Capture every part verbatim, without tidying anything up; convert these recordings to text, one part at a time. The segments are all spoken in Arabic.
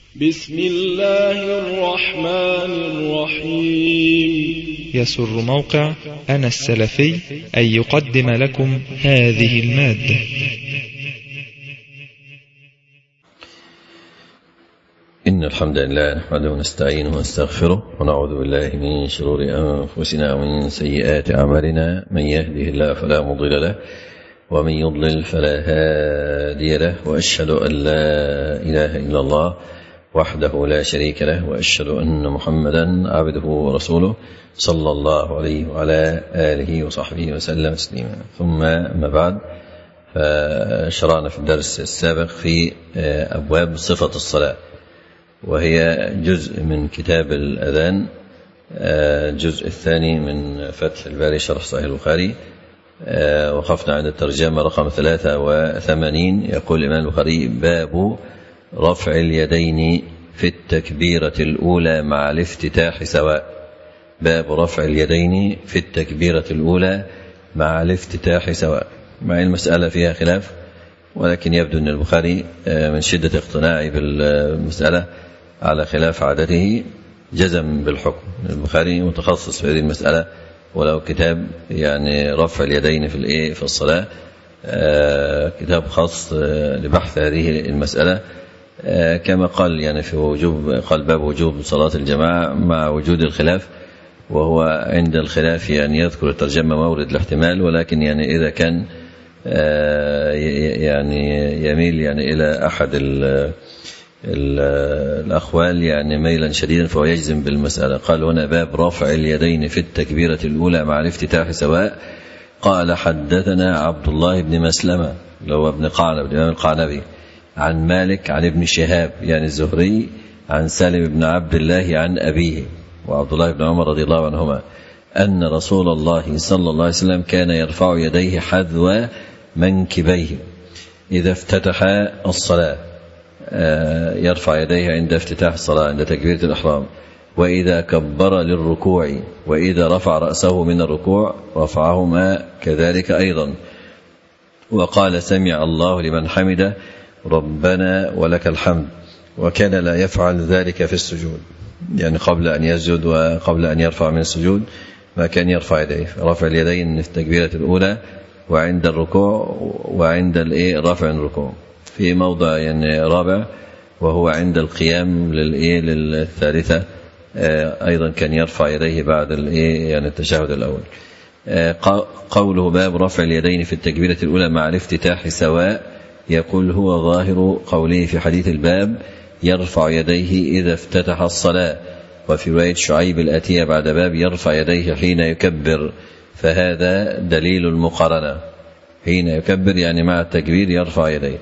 بسم الله الرحمن الرحيم. يسر موقع أنا السلفي أن يقدم لكم هذه المادة. إن الحمد لله نحمده ونستعينه ونستغفره ونعوذ بالله من شرور أنفسنا ومن سيئات أعمالنا، من يهده الله فلا مضل له ومن يضلل فلا هادي له، وأشهد أن لا إله إلا الله وحده لا شريك له، وأشهد أن محمدا عبده ورسوله صلى الله عليه وعلى آله وصحبه وسلم تسليما. ثم ما بعد، فشرعنا في الدرس السابق في أبواب صفة الصلاة، وهي جزء من كتاب الأذان، الجزء الثاني من فتح الباري شرح صحيح البخاري. وقفنا عند الترجمة رقم ثلاثة وثمانين. يقول الإمام البخاري: باب رفع اليدين في التكبيرة الأولى مع الافتتاح سواء. باب رفع اليدين في التكبيرة الأولى مع الافتتاح سواء. مع المسألة فيها خلاف، ولكن يبدو أن البخاري من شدة اقتناعه بالمسألة على خلاف عادته جزم بالحكم. البخاري متخصص في هذه المسألة، ولو كتاب يعني رفع اليدين في الايه في الصلاة، كتاب خاص لبحث هذه المسألة، كما قال يعني في وجوب قال باب وجوب صلاة الجماعة مع وجود الخلاف. وهو عند الخلاف يعني يذكر الترجمة مورد الاحتمال، ولكن يعني إذا كان يعني يميل يعني إلى أحد ال ال الأخوال يعني ميلا شديدا فهو يجزم بالمسألة. قال هنا: باب رفع اليدين في التكبيرة الأولى مع الافتتاح سواء. قال: حدثنا عبد الله بن مسلمة اللي هو ابن قعنب الإمام القعنبي، عن مالك عن ابن شهاب يعني الزهري، عن سالم بن عبد الله عن أبيه وعبد الله بن عمر رضي الله عنهما أن رسول الله صلى الله عليه وسلم كان يرفع يديه حذو منكبيه إذا افتتح الصلاة. يرفع يديه عند افتتاح الصلاة عند تكبيرة الإحرام، وإذا كبر للركوع، وإذا رفع رأسه من الركوع رفعهما كذلك أيضا. وقال: سمع الله لمن حمده ربنا ولك الحمد. وكان لا يفعل ذلك في السجود، يعني قبل أن يسجد وقبل أن يرفع من السجود ما كان يرفع يديه. رفع اليدين في التكبيرة الأولى وعند الركوع وعند الايه رفع الركوع. في موضع يعني رابع وهو عند القيام للايه للثالثة أيضا كان يرفع يديه بعد الايه يعني التشهد الأول. قوله: باب رفع اليدين في التكبيرة الأولى مع الافتتاح سواء، يقول هو ظاهر قوله في حديث الباب: يرفع يديه إذا افتتح الصلاة. وفي رواية شعيب الآتية بعد باب: يرفع يديه حين يكبر، فهذا دليل المقارنة. حين يكبر يعني مع التكبير يرفع يديه.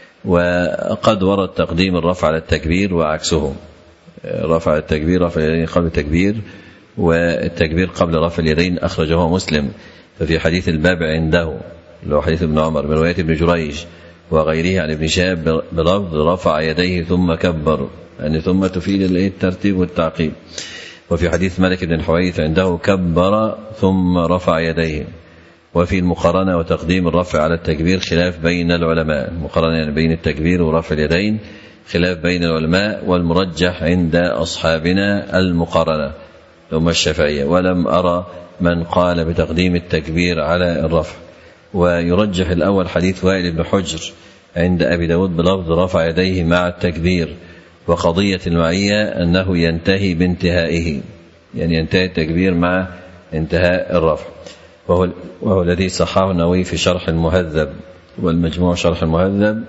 وقد ورد تقديم الرفع على التكبير وعكسه، رفع التكبير رفع اليدين قبل التكبير، والتكبير قبل رفع اليدين. أخرجه مسلم ففي حديث الباب عنده لو حديث ابن عمر من رواية ابن جريج وغيره عن ابن شهاب بلفظ: رفع يديه ثم كبر، يعني ثم تفيد الترتيب والتعقيب. وفي حديث مالك بن الحويرث عنده: كبر ثم رفع يديه. وفي المقارنة وتقديم الرفع على التكبير خلاف بين العلماء. المقارنة يعني بين التكبير ورفع اليدين خلاف بين العلماء، والمرجح عند أصحابنا المقارنة ثم الشافعية، ولم أرى من قال بتقديم التكبير على الرفع. ويرجح الأول حديث وائل بن حجر عند أبي داود بلفظ: رفع يديه مع التكبير. وقضية المعية أنه ينتهي بانتهائه، يعني ينتهي التكبير مع انتهاء الرفع، وهو, وهو الذي صححه النووي في شرح المهذب والمجموع شرح المهذب،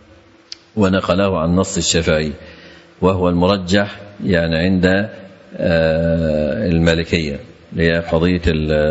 ونقله عن نص الشافعي، وهو المرجح يعني عند المالكية، هي قضية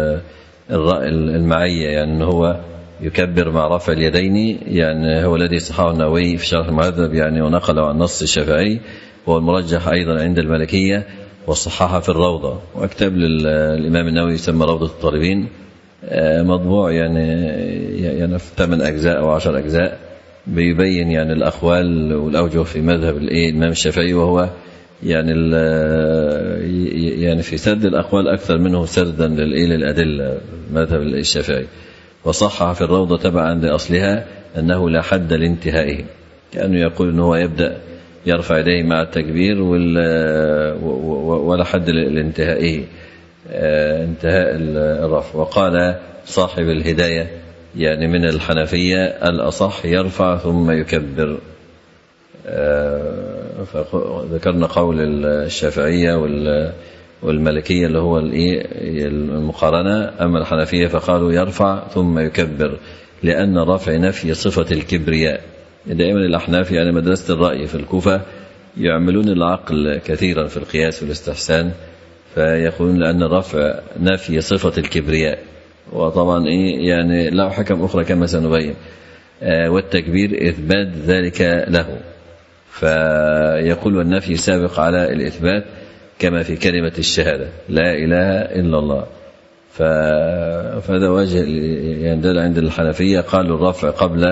المعية، يعني أنه هو يكبر مع رفع اليدين، يعني هو الذي صححه النووي في شرح المهذب يعني ونقله عن نص الشافعي، وهو المرجح أيضا عند المالكية، وصححه في الروضة. وكتاب للإمام النووي يسمى روضة الطالبين، مطبوع يعني يعني في ثمان أجزاء أو عشر أجزاء، بيبين يعني الأقوال والأوجه في مذهب الإمام الشافعي، وهو يعني يعني في سرد الأقوال أكثر منه سردا للأدلة مذهب الشافعي. وصحح في الروضة تبعا لأصلها أنه لا حد لانتهائه، كأنه يقول أنه يبدأ يرفع يديه مع التكبير ولا حد لانتهائه انتهاء الرفع. وقال صاحب الهداية يعني من الحنفية الأصح يرفع ثم يكبر. ذكرنا قول الشافعية والمالكية اللي هو المقارنة. أما الحنفية فقالوا يرفع ثم يكبر لأن رفع نفي صفة الكبرياء. دائما الأحناف يعني مدرسة الرأي في الكوفة يعملون العقل كثيرا في القياس والاستحسان، فيقولون لأن الرفع نفي صفة الكبرياء، وطبعا إيه يعني له حكم أخرى كما سنبين، والتكبير إثبات ذلك له. فيقول والنفي سابق على الإثبات كما في كلمة الشهادة لا إله إلا الله. فهذا وجه يندل عند الحنفية، قالوا الرفع قبل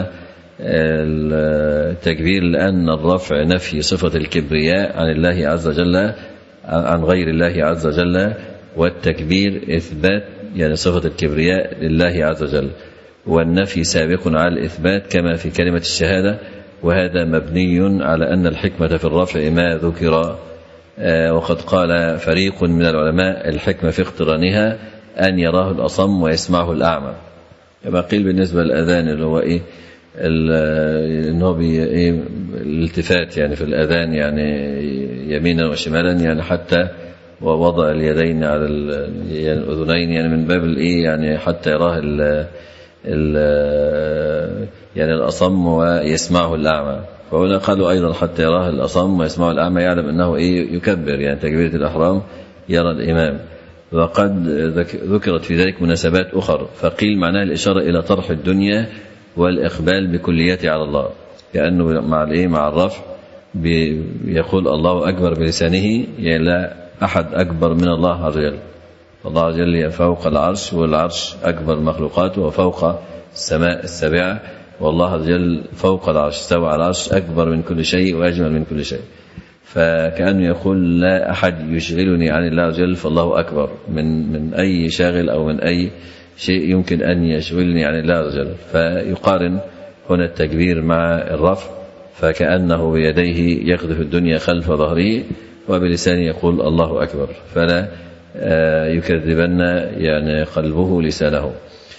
التكبير لأن الرفع نفي صفة الكبرياء عن الله عز وجل عن غير الله عز وجل، والتكبير إثبات يعني صفة الكبرياء لله عز وجل، والنفي سابق على الإثبات كما في كلمة الشهادة. وهذا مبني على أن الحكمة في الرفع ما ذكر. وقد قال فريق من العلماء الحكمة في اقترانها أن يراه الأصم ويسمعه الأعمى، كما قيل بالنسبة للأذان اللي هو إيه إنه إيه الالتفات يعني في الأذان يعني يمينا وشمالا يعني حتى ووضع اليدين على يعني الأذنين يعني من باب الإيه يعني حتى يراه ال ال يعني الأصم ويسمعه الأعمى. فهنا قالوا أيضا حتى يراه الأصم ويسمعه الأعمى يعلم أنه إيه يكبر يعني تكبيرة الإحرام يرى الإمام. وقد ذكرت في ذلك مناسبات أخرى، فقيل معناها الإشارة إلى طرح الدنيا والإقبال بكليته على الله، كأنه مع الإيه مع الرفع يقول الله أكبر بلسانه يعني لا أحد أكبر من الله عز وجل. الله عز وجل فوق العرش، والعرش أكبر المخلوقات وفوق السماء السابعة، والله عز وجل فوق العرش استوى على العرش أكبر من كل شيء وأجمل من كل شيء. فكأنه يقول لا أحد يشغلني عن الله عز وجل، فالله أكبر من من أي شاغل أو من أي شيء يمكن أن يشغلني عن الله عز وجل. فيقارن هنا التكبير مع الرفع، فكأنه بيديه يقذف الدنيا خلف ظهره وبلسانه يقول الله أكبر، فلا يكذبن يعني قلبه لسانه،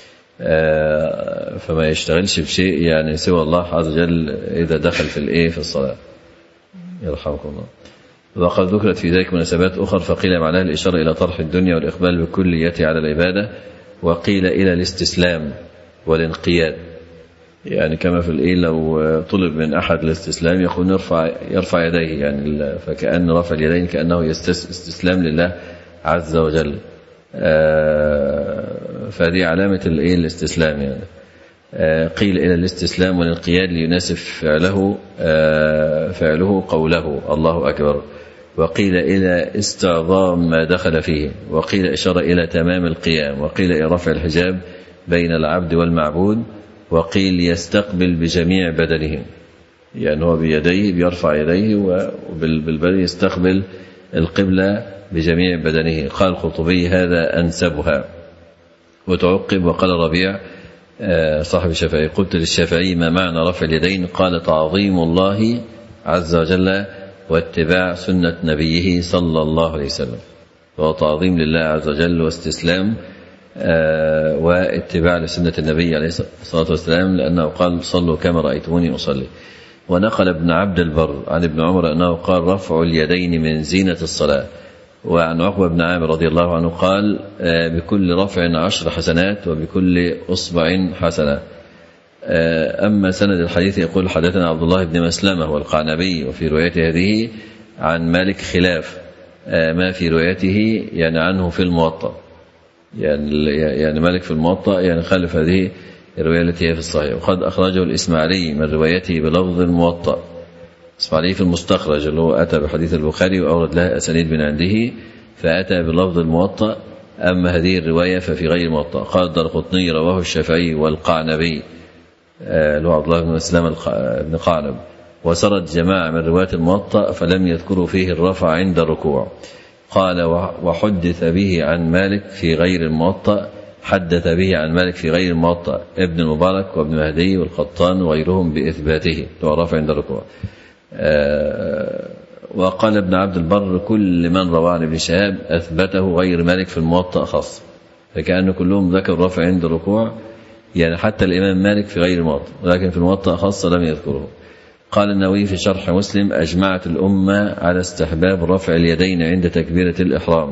فما يشتغلش بشيء يعني سوى الله عز وجل إذا دخل في الإيه في الصلاة يرحمكم الله. وقد ذكرت في ذلك مناسبات أخرى، فقيل معناها الإشارة إلى طرح الدنيا والإقبال بكليته على العبادة، وقيل إلى الاستسلام والانقياد، يعني كما في الإيه لو طلب من أحد الاستسلام يقول يرفع يرفع يديه يعني، فكأن رفع اليدين كأنه استسلام لله عز وجل. فهذه علامة الإيه الاستسلام يعني. قيل إلى الاستسلام والانقياد ليناسب فعله فعله قوله الله أكبر. وقيل إلى استعظام ما دخل فيه، وقيل إشارة إلى تمام القيام، وقيل إلى رفع الحجاب بين العبد والمعبود، وقيل يستقبل بجميع بدنه يعني هو بيديه بيرفع يديه وبالبدن يستقبل القبلة بجميع بدنه. قال القرطبي هذا أنسبها. وتعقب وقال ربيع صاحب الشافعي قلت للشافعي ما معنى رفع اليدين؟ قال تعظيم الله عز وجل واتباع سنة نبيه صلى الله عليه وسلم، وهو تعظيم لله عز وجل واستسلام واتباع لسنة النبي عليه الصلاة والسلام، لأنه قال صلوا كما رأيتموني أصلي. ونقل ابن عبد البر عن ابن عمر أنه قال رفع اليدين من زينة الصلاة. وعن عقبة بن عامر رضي الله عنه قال بكل رفع عشر حسنات وبكل أصبع حسنة. أما سند الحديث يقول حدثنا عبد الله بن مسلمة والقعنبي، وفي روايته هذه عن مالك خلاف ما في روايته يعني عنه في الموطأ، يعني يعني مالك في الموطأ يعني خالف هذه الرواية التي هي في الصحيح. وقد أخرجه الإسماعيلي من روايته بلفظ الموطأ، الإسماعيلي في المستخرج اللي هو أتى بحديث البخاري وأورد لها أسانيد من عنده فأتى بلفظ الموطأ، أما هذه الرواية ففي غير الموطأ. قال الدارقطني رواه الشافعي والقعنبي اللي هو عبد الله بن مسلم بن قعنب، وسرد جماعة من رواية الموطأ فلم يذكروا فيه الرفع عند الركوع. قال وحدث به عن مالك في غير الموطأ، حدث به عن مالك في غير الموطأ ابن المبارك وابن مهدي والقطان وغيرهم بإثباته لو رفع عند الركوع. وقال ابن عبد البر كل من روى عن ابن شهاب أثبته غير مالك في الموطأ خاص، فكأنه كلهم ذكر الرفع عند الركوع، يعني حتى الإمام مالك في غير الموطأ، ولكن في الموطأ خاصة لم يذكره. قال النووي في شرح مسلم أجمعت الأمة على استحباب رفع اليدين عند تكبيرة الإحرام.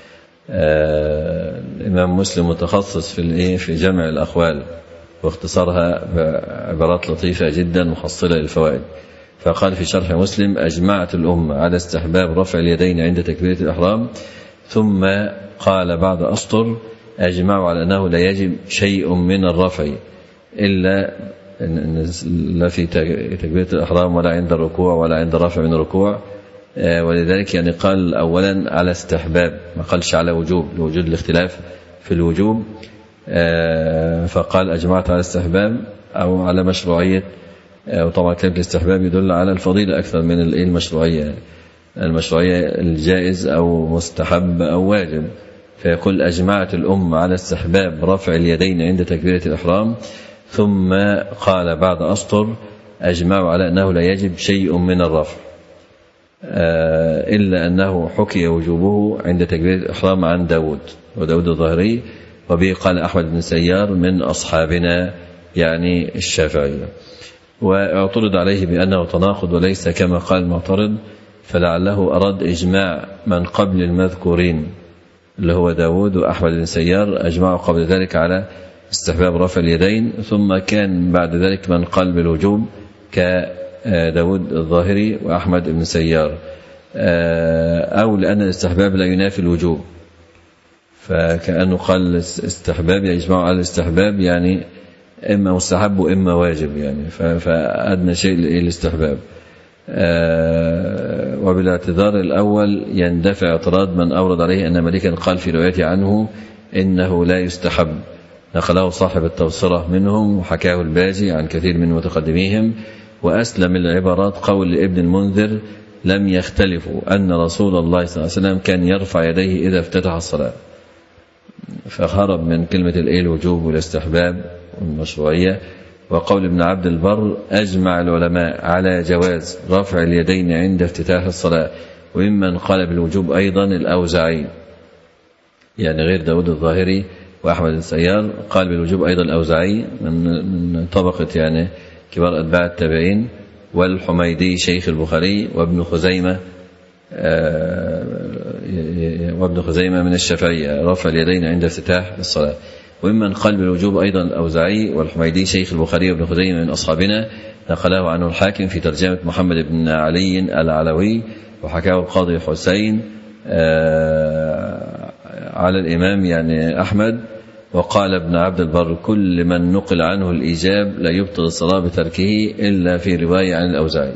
آه الإمام مسلم متخصص في في جمع الأقوال واختصارها بعبارات لطيفة جدا محصلة للفوائد، فقال في شرح مسلم أجمعت الأمة على استحباب رفع اليدين عند تكبيرة الإحرام، ثم قال بعد أسطر أجمعوا على أنه لا يجب شيء من الرفع إلا لا في تكبيرة الإحرام ولا عند الركوع ولا عند الرفع من الركوع، ولذلك يعني قال أولا على استحباب، ما قالش على وجوب لوجود الاختلاف في الوجوب، فقال أجمعت على استحباب أو على مشروعية، وطبعا كلمة الاستحباب يدل على الفضيلة أكثر من المشروعية، المشروعية الجائز أو مستحب أو واجب، فيقول أجمعت الأمة على استحباب رفع اليدين عند تكبيرة الإحرام، ثم قال بعد أسطر أجمعوا على أنه لا يجب شيء من الرفع إلا أنه حكي وجوبه عند تكبيرة الإحرام عن داود وداود الظاهري، وبه قال أحمد بن سيار من أصحابنا يعني الشافعية، واعترض عليه بأنه تناقض وليس كما قال المعترض، فلعله أراد إجماع من قبل المذكورين اللي هو داود وأحمد بن سيار، أجمعوا قبل ذلك على استحباب رفع اليدين، ثم كان بعد ذلك من قال بالوجوب كداود الظاهري وأحمد بن سيار، أو لأن الاستحباب لا ينافي الوجوب، فكأنه قال استحباب يجمعوا على الاستحباب يعني إما مستحب وإما واجب، يعني فأدنى شيء الاستحباب. وبالاعتذار الأول يندفع اعتراض من أورد عليه أن مالكا قال في روايته عنه إنه لا يستحب، نقله صاحب التبصرة منهم وحكاه الباجي عن كثير من متقدميهم، وأسلم العبارات قول ابن المنذر لم يختلفوا أن رسول الله صلى الله عليه وسلم كان يرفع يديه إذا افتتح الصلاة، فهرب من كلمة الوجوب والاستحباب والمشروعية. وقول ابن عبد البر أجمع العلماء على جواز رفع اليدين عند افتتاح الصلاة، وممن قال بالوجوب أيضا الأوزاعي، يعني غير داود الظاهري وأحمد بن سيار، قال بالوجوب أيضا الأوزاعي من طبقة يعني كبار أتباع التابعين، والحميدي شيخ البخاري، وابن خزيمة وابن خزيمة من الشافعية رفع اليدين عند افتتاح الصلاة. وممن قال بالوجوب أيضا الأوزاعي والحميدي شيخ البخاري وابن خزيمة من أصحابنا، نقله عنه الحاكم في ترجمة محمد بن علي العلوي، وحكاه القاضي حسين على الإمام يعني أحمد. وقال ابن عبد البر كل من نقل عنه الإيجاب لا يبطل الصلاة بتركه إلا في رواية عن الأوزاعي.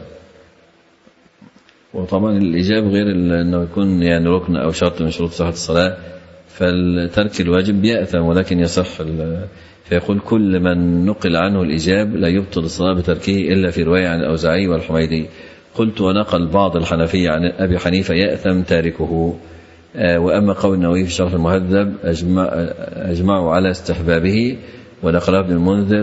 وطبعا الإيجاب غير أنه يكون يعني ركن أو شرط من شروط صحة الصلاة، فالترك الواجب يأثم ولكن يصح، فيقول كل من نقل عنه الإيجاب لا يبطل الصلاة بتركه إلا في رواية عن الأوزاعي والحميدي. قلت ونقل بعض الحنفية عن أبي حنيفة يأثم تاركه. وأما قول النووي في شرح المهذب أجمع أجمعوا على استحبابه، ونقل ابن المنذر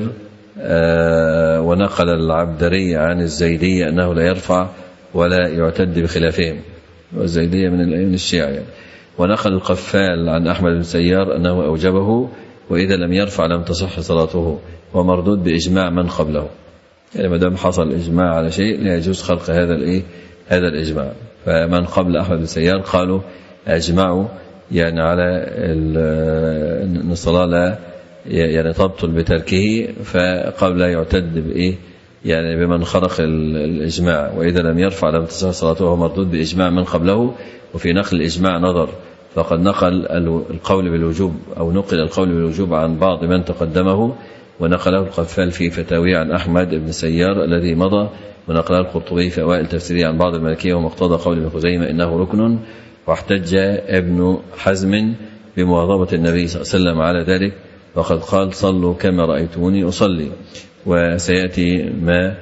ونقل العبدري عن الزيدية أنه لا يرفع ولا يعتد بخلافهم، والزيدية من الشيعة يعني. ونقل القفال عن أحمد بن سيار أنه أوجبه، وإذا لم يرفع لم تصح صلاته، ومردود بإجماع من قبله، يعني ما دام حصل إجماع على شيء لا يجوز خلق هذا الإيه هذا الإجماع. فمن قبل أحمد بن سيار قالوا أجمعوا يعني على أن الصلاة لا يعني تبطل بتركه، فقبل يعتد بإيه يعني بمن خرق الإجماع، وإذا لم يرفع لم تصح صلاته، مردود بإجماع من قبله. وفي نقل الإجماع نظر، فقد نقل القول بالوجوب أو نقل القول بالوجوب عن بعض من تقدمه، ونقله القفال في فتاوي عن أحمد بن سيار الذي مضى، ونقله القرطبي في أوائل تفسيره عن بعض المالكية ومقتضى قول ابن خزيمة إنه ركن. واحتج ابن حزم بمواظبة النبي صلى الله عليه وسلم على ذلك، وقد قال صلوا كما رأيتوني أصلي، وسيأتي ما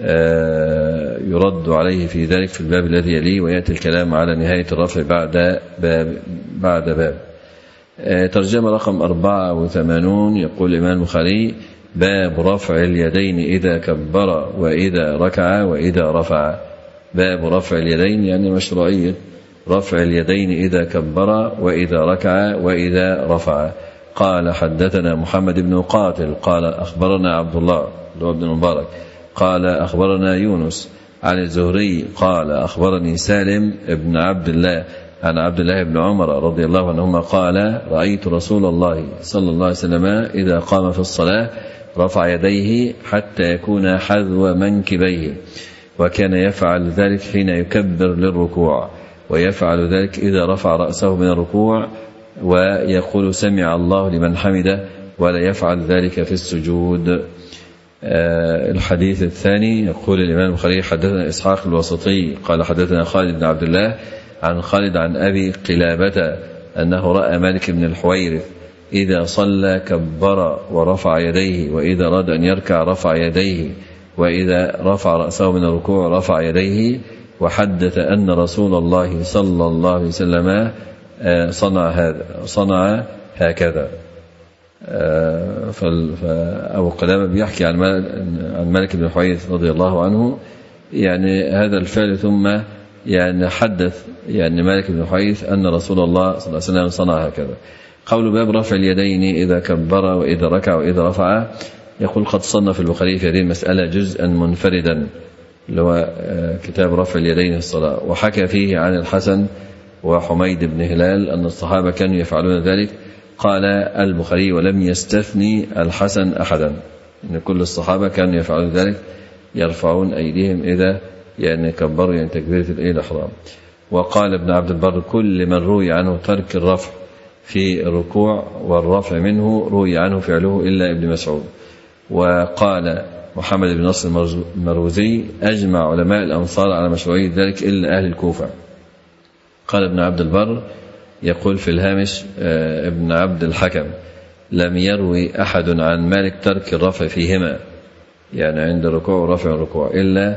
يرد عليه في ذلك في الباب الذي يليه، ويأتي الكلام على نهاية الرفع بعد باب بعد باب. ترجمة رقم أربعة وثمانون، يقول الإمام البخاري باب رفع اليدين إذا كبر وإذا ركع وإذا رفع. باب رفع اليدين، يعني مشروعية رفع اليدين إذا كبر وإذا ركع وإذا رفع. قال حدثنا محمد بن قاتل قال أخبرنا عبد الله بن المبارك قال أخبرنا يونس عن الزهري قال أخبرني سالم بن عبد الله عن عبد الله بن عمر رضي الله عنهما قال رأيت رسول الله صلى الله عليه وسلم إذا قام في الصلاة رفع يديه حتى يكون حذو منكبيه، وكان يفعل ذلك حين يكبر للركوع، ويفعل ذلك إذا رفع رأسه من الركوع ويقول سمع الله لمن حمده، ولا يفعل ذلك في السجود. الحديث الثاني يقول الإمام البخاري حدثنا إسحاق الوسطي قال حدثنا خالد بن عبد الله عن خالد عن أبي قلابة أنه رأى مالك بن الحويرث إذا صلى كبر ورفع يديه، وإذا أراد أن يركع رفع يديه، وإذا رفع رأسه من الركوع رفع يديه، وحدث أن رسول الله صلى الله عليه وسلم صنع هذا صنع هكذا. فأبو قلابة بيحكي عن مالك بن الحويرث رضي الله عنه يعني هذا الفعل، ثم يعني حدث يعني مالك بن الحويرث أن رسول الله صلى الله عليه وسلم صنع هكذا. قول باب رفع اليدين إذا كبر وإذا ركع وإذا رفع، يقول قد صنف البخاري في هذه المسألة جزءا منفردا اللي هو كتاب رفع اليدين في الصلاة، وحكى فيه عن الحسن وحميد بن هلال أن الصحابة كانوا يفعلون ذلك. قال البخاري ولم يستثني الحسن أحدا، إن كل الصحابة كانوا يفعلون ذلك، يرفعون أيديهم إذا يعني كبروا يعني تكبيرة الإحرام. وقال ابن عبد البر كل من روي عنه ترك الرفع في الركوع والرفع منه روي عنه فعله إلا ابن مسعود. وقال محمد بن نصر المروزي أجمع علماء الأمصار على مشروعية ذلك إلا أهل الكوفة. قال ابن عبد البر يقول في الهامش ابن عبد الحكم لم يروي أحد عن مالك ترك الرفع فيهما، يعني عند الركوع ورفع الركوع، إلا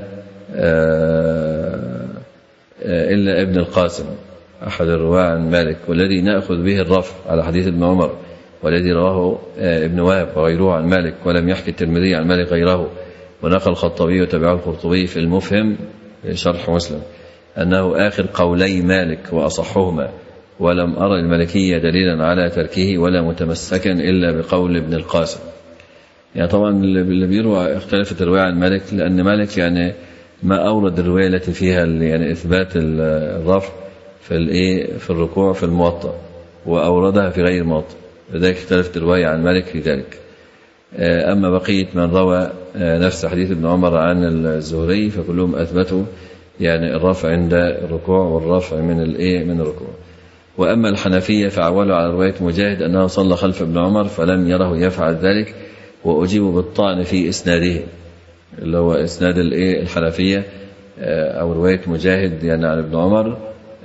إلا ابن القاسم أحد الرواة عن مالك، والذي نأخذ به الرفع على حديث ابن عمر، والذي رواه ابن وهب وغيره عن مالك، ولم يحكي الترمذي عن مالك غيره. ونقل الخطابي وتبعه القرطبي في المفهم شرح مسلم أنه آخر قولي مالك وأصحهما، ولم أرى المالكية دليلا على تركه ولا متمسكا إلا بقول ابن القاسم. يعني طبعا اللي بيروى اختلفت الرواية عن مالك، لأن مالك يعني ما أورد الرواية التي فيها يعني إثبات الرفع في الإيه في الركوع في الموطأ، وأوردها في غير موطأ، لذلك اختلفت الرواية عن مالك في ذلك. أما بقية من روى نفس حديث ابن عمر عن الزهري فكلهم أثبتوا يعني الرفع عند الركوع والرفع من الإيه من الركوع. وأما الحنفية فعولوا على رواية مجاهد أنه صلى خلف ابن عمر فلم يره يفعل ذلك، وأجيبوا بالطعن في إسناده اللي هو إسناد الإيه الحنفية أو رواية مجاهد يعني عن ابن عمر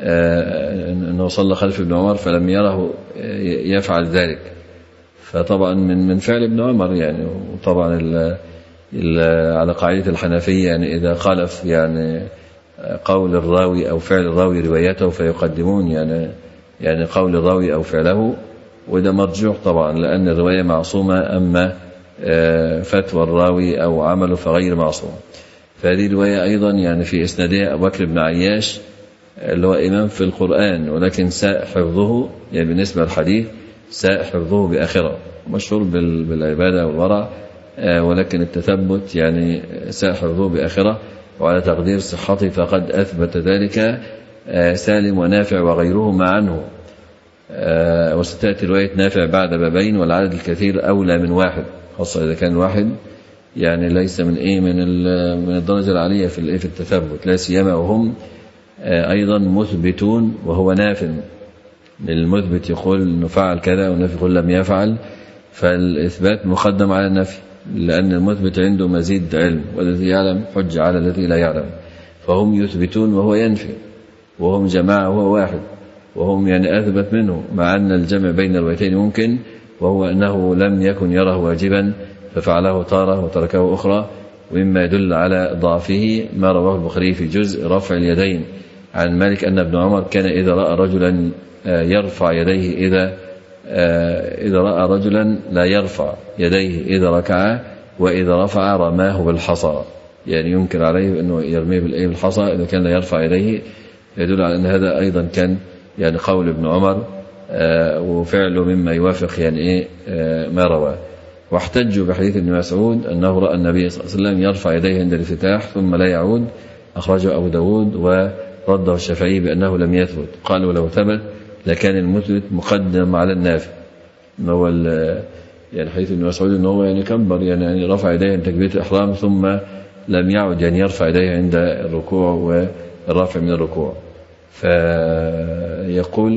أنه صلى خلف ابن عمر فلم يره يفعل ذلك. فطبعا من من فعل ابن عمر يعني، وطبعا ال ال على قاعدة الحنفية يعني إذا خالف يعني قول الراوي أو فعل الراوي روايته فيقدمون يعني يعني قول الراوي أو فعله، وده مرجوح طبعا لأن الرواية معصومة، أما فتوى الراوي أو عمله فغير معصوم. فهذه الرواية أيضا يعني في إسنادها أبو بكر بن عياش اللي هو إمام في القرآن، ولكن ساء حفظه يعني بالنسبة للحديث ساء حفظه بآخرة، مشهور بالعبادة والورع، ولكن التثبت يعني ساء حفظه بآخرة، وعلى تقدير صحته فقد أثبت ذلك سالم ونافع وغيرهما عنه. وستأتي رواية نافع بعد بابين، والعدد الكثير أولى من واحد، خاصة إذا كان واحد يعني ليس من إيه من من الدرجة العالية في الإيه في التثبت، لا سيما وهم أيضا مثبتون وهو ناف. المثبت يقول إنه فعل كذا والنافي يقول لم يفعل، فالإثبات مقدم على النفي، لأن المثبت عنده مزيد علم، والذي يعلم حج على الذي لا يعلم. فهم يثبتون وهو ينفي، وهم جماعة وهو واحد، وهم يعني أثبت منه، مع أن الجمع بين الروايتين ممكن، وهو أنه لم يكن يره واجبا ففعله تارة وتركه أخرى. ومما يدل على ضعفه ما رواه البخاري في جزء رفع اليدين عن مالك أن ابن عمر كان إذا رأى رجلا يرفع يديه إذا إذا رأى رجلا لا يرفع يديه إذا ركع، وإذا رفع رماه بالحصى. يعني ينكر عليه أنه يرميه بالإيه بالحصى إذا كان لا يرفع يديه، يدل على أن هذا أيضا كان يعني قول ابن عمر وفعله مما يوافق يعني إيه ما رواه. واحتجوا بحديث ابن مسعود أنه رأى النبي صلى الله عليه وسلم يرفع يديه عند الافتتاح ثم لا يعود، أخرجه أبو داود ورده الشافعي بأنه لم يثبت. قالوا لو ثبت لكان المثبت مقدم على النافي. هو يعني حديث ابن مسعود أنه هو يعني كبر يعني, يعني رفع يديه عند تكبيرة الإحرام ثم لم يعد يعني يرفع يديه عند الركوع والرافع من الركوع. فيقول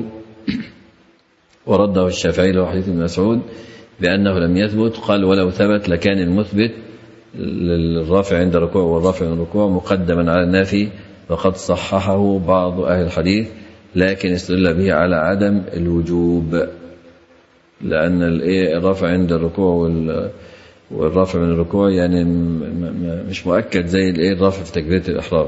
ورده الشافعي له حديث ابن مسعود بأنه لم يثبت. قال ولو ثبت لكان المثبت للرافع عند الركوع والرافع من الركوع مقدما على النافي، وقد صححه بعض أهل الحديث لكن استدل به على عدم الوجوب، لأن الرافع عند الركوع والرافع من الركوع يعني مش مؤكد زي الرافع في تكبيرة الإحرام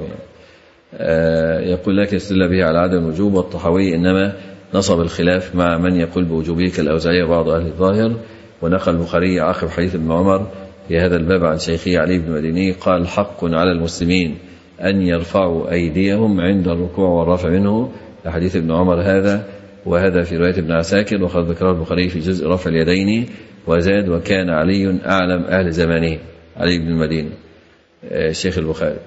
يعني. يقول لكن استدل به على عدم الوجوب. والطحاوي إنما نصب الخلاف مع من يقول بوجوبه كالأوزاعي وبعض أهل الظاهر. ونقل البخاري عقب حديث ابن عمر في هذا الباب عن شيخه علي بن مديني قال حق على المسلمين أن يرفعوا أيديهم عند الركوع والرفع منه، حديث ابن عمر هذا، وهذا في رواية ابن عساكر وقد ذكره البخاري في جزء رفع اليدين. وزاد وكان علي أعلم أهل زمانه، علي بن المديني الشيخ البخاري.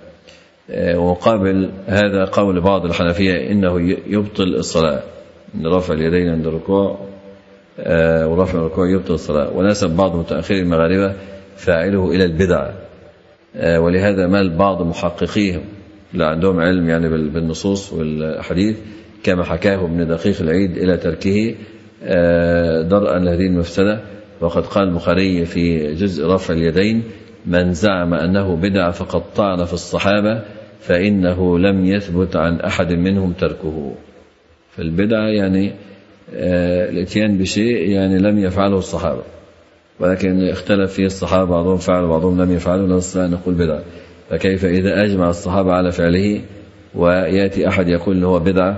ومقابل هذا قول بعض الحنفية إنه يبطل الصلاة، إن رفع اليدين عند الركوع ورفع الركوع يبطل الصلاة. ونسب بعض متأخري المغاربة فاعله إلى البدع، ولهذا مال بعض محققيهم اللي عندهم علم يعني بالنصوص والحديث كما حكاه ابن دقيق العيد إلى تركه درءا لهذه المفسدة. وقد قال البخاري في جزء رفع اليدين من زعم أنه بدع فقد طعن في الصحابة فإنه لم يثبت عن أحد منهم تركه. فالبدع يعني الاتيان بشيء يعني لم يفعله الصحابة، ولكن اختلف فيه الصحابة، بعضهم فعل وبعضهم لم يفعله، لا نستطيع أن نقول بدعة. فكيف إذا أجمع الصحابة على فعله ويأتي أحد يقول أنه هو بدعة،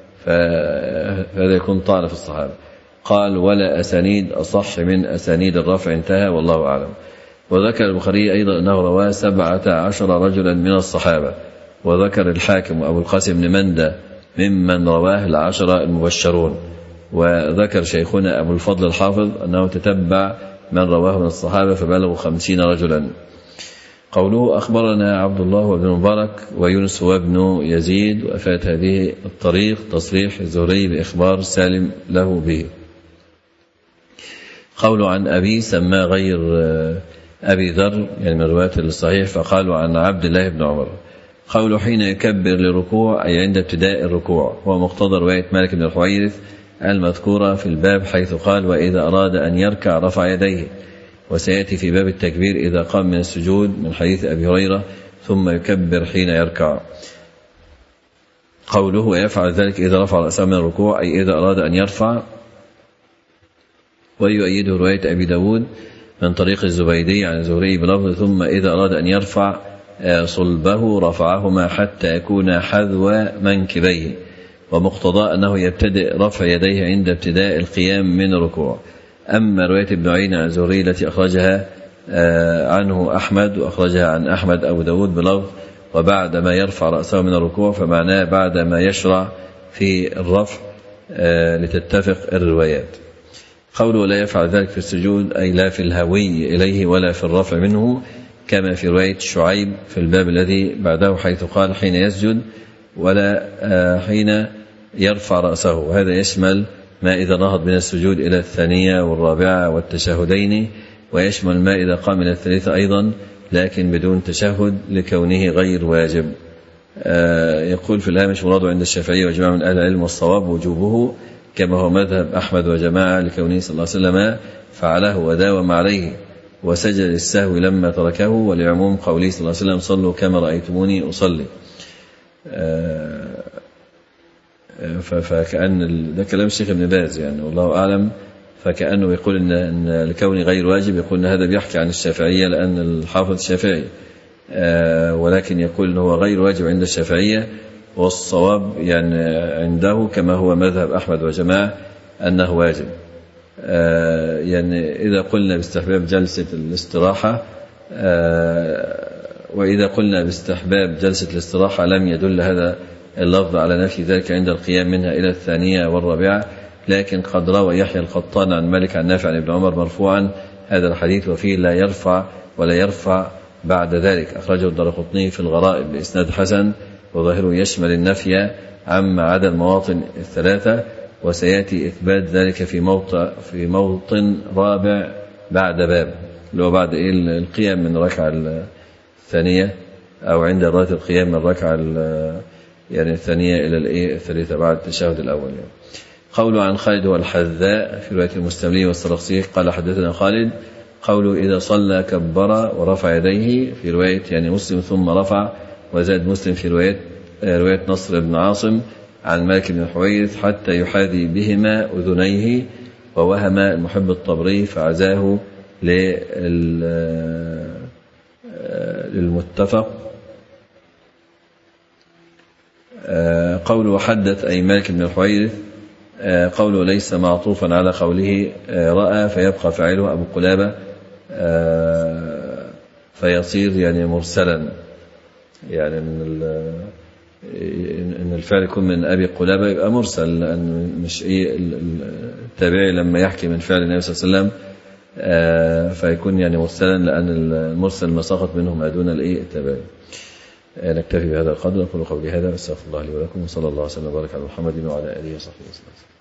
فهذا يكون طعن في الصحابة. قال ولا أسانيد أصح من أسانيد الرفع، انتهى والله أعلم. وذكر البخاري أيضا أنه رواه سبعة عشر رجلا من الصحابة. وذكر الحاكم وأبو القاسم بن مندى ممن رواه العشرة المبشرون. وذكر شيخنا أبو الفضل الحافظ أنه تتبع من رواه من الصحابة فبلغوا خمسين رجلا. قوله أخبرنا عبد الله وابن مبارك ويونس وابن يزيد، وأفات هذه الطريق تصريح الزهري بإخبار سالم له به. قوله عن أبي سمى غير أبي ذر يعني من رواية الصحيح، فقالوا عن عبد الله بن عمر. قوله حين يكبر لركوع أي عند ابتداء الركوع، هو مقتضى رواية مالك بن الحويرث المذكورة في الباب حيث قال وإذا أراد أن يركع رفع يديه. وسيأتي في باب التكبير إذا قام من السجود من حديث أبي هريرة ثم يكبر حين يركع. قوله ويفعل ذلك إذا رفع رأسه من الركوع أي إذا أراد أن يرفع. ويؤيده رواية أبي داود من طريق الزبيدي عن الزهري بلفظ ثم إذا أراد أن يرفع صلبه رفعهما حتى يكون حذو منكبيه. ومقتضى أنه يبتدئ رفع يديه عند ابتداء القيام من الركوع. أما رواية ابن عيينة عن الزهري التي أخرجها عنه أحمد وأخرجها عن أحمد أبو داود بلفظ وبعد ما يرفع رأسه من الركوع، فمعناه بعد ما يشرع في الرفع لتتفق الروايات. قوله لا يفعل ذلك في السجود أي لا في الهوي إليه ولا في الرفع منه، كما في رواية شعيب في الباب الذي بعده حيث قال حين يسجد ولا حين يرفع رأسه. وهذا يشمل ما إذا نهض من السجود إلى الثانية والرابعة والتشهدين، ويشمل ما إذا قام إلى الثالثة أيضا لكن بدون تشهد لكونه غير واجب. يقول في الهامش مراد عند الشافعي وجماعة من أهل العلم والصواب وجوبه كما هو مذهب أحمد وجماعة لكونه صلى الله عليه وسلم فعله وداوم عليه وسجد للسهو لما تركه، ولعموم قوله صلى الله عليه وسلم صلوا كما رأيتموني أصلي. فكأن ده كلام الشيخ ابن باز يعني والله أعلم، فكأنه يقول إن, إن لكون غير واجب يقول إن هذا بيحكي عن الشافعية لأن الحافظ الشافعي، ولكن يقول إنه هو غير واجب عند الشافعية، والصواب يعني عنده كما هو مذهب أحمد وجماعة أنه واجب. يعني إذا قلنا باستحباب جلسة الاستراحة وإذا قلنا باستحباب جلسة الاستراحة لم يدل هذا اللفظ على نفي ذلك عند القيام منها إلى الثانية والرابعة، لكن قد روى يحيى القطان عن مالك عن نافع عن ابن عمر مرفوعا هذا الحديث وفيه لا يرفع ولا يرفع بعد ذلك. أخرجه الدارقطني في الغرائب بإسناد حسن وظاهره يشمل النفي عما عدا المواطن الثلاثة، وسيأتي إثبات ذلك في موطن في موطن رابع بعد باب، اللي هو بعد إيه القيام من الركعة الثانية أو عند رواية القيام من الركعة يعني الثانية إلى الإيه الثالثة بعد التشهد الأول. يعني قوله عن خالد والحذاء في رواية المستملي والسرخسي قال حدثنا خالد. قوله إذا صلى كبر ورفع يديه في رواية يعني مسلم ثم رفع، وزاد مسلم في رواية رواية نصر بن عاصم عن مالك بن الحويرث حتى يحاذي بهما أذنيه، ووهم المحب الطبري فعزاه للمتفق. قوله حدث أي مالك بن الحويرث، قوله ليس معطوفا على قوله رأى فيبقى فاعله أبو قلابة فيصير يعني مرسلا، يعني من إن الفعل يكون من أبي قلابة يبقى مرسل، لأن مش إيه التابعي لما يحكي من فعل النبي صلى الله عليه وسلم فيكون يعني مرسلا، لأن المرسل ما سقط منه ما دون الإيه التابعي. نكتفي بهذا القدر. أقول قولي هذا، أستغفر الله لي ولكم، وصلى الله وسلم وبارك على محمد وعلى آله وصحبه وسلم.